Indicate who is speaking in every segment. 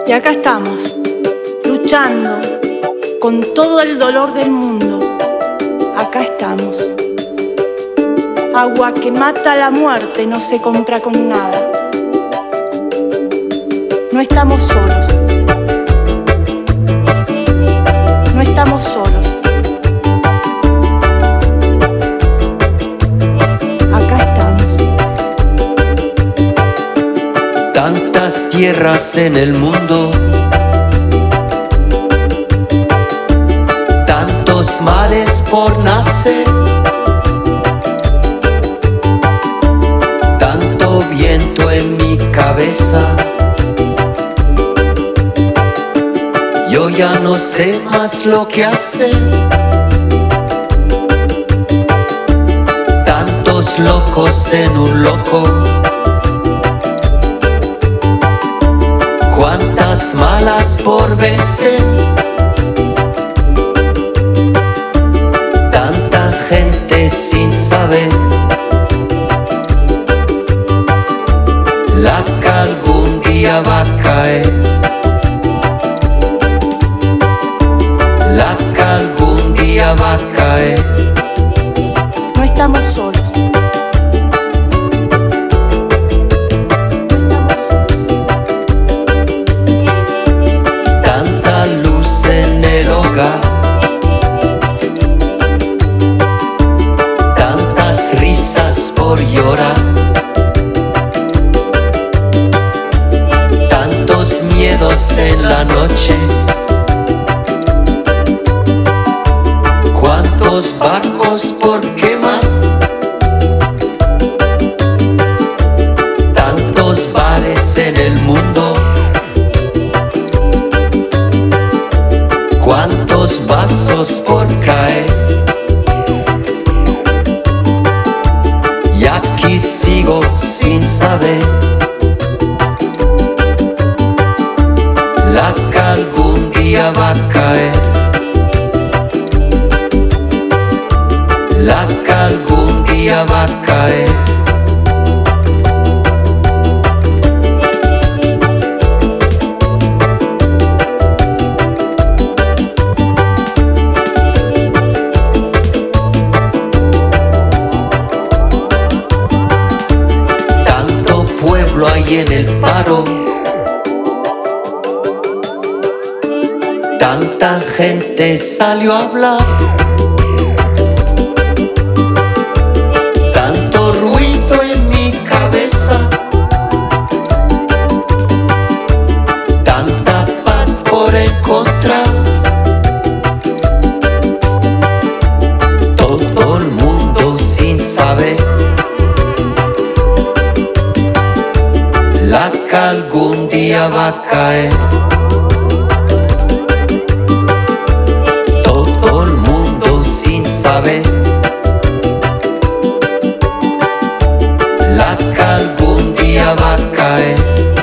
Speaker 1: Y acá estamos, luchando con todo el dolor del mundo. Acá estamos. Agua que mata la muerte no se compra con nada. No estamos solos. No estamos solos. Acá estamos.
Speaker 2: Tantas tierras en el mundo, tantos mares por nacer, tanto viento en mi cabeza. Yo ya no sé más lo que hacer. Tantos locos en un loco. Cuántas malas por vencer. Tanta gente sin saber la que algún día va a caer. La que algún día va a caer.
Speaker 1: No estamos solos.
Speaker 2: Tanta luz en el hogar, tantas risas por llorar, tantos miedos en la noche. Cuántos barcos por quemar, tantos bares en el mundo. Cuántos vasos por caer. Y aquí sigo sin saber la que algún día va a caer. La que algún día va a caer. Tanto pueblo hay en el paro, tanta gente salió a hablar. Tanto ruido en mi cabeza, tanta paz por encontrar. Todo el mundo sin saber la que algún día va a caer. Todo el mundo sin saber la que algún día va a caer.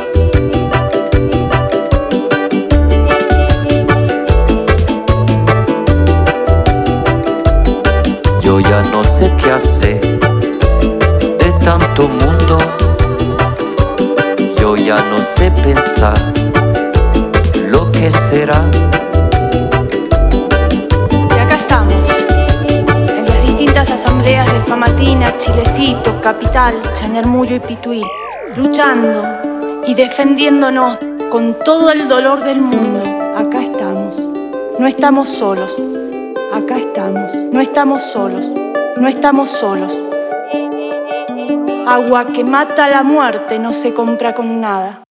Speaker 2: Yo ya no sé qué hacer de tanto mundo. Yo ya no sé pensar lo que será.
Speaker 1: Y acá estamos, en las distintas asambleas de Famatina, Chilecito, Capital, Chañarmullo y Pituí, luchando y defendiéndonos con todo el dolor del mundo. Acá estamos. No estamos solos. Acá estamos. No estamos solos. No estamos solos. Agua que mata la muerte no se compra con nada.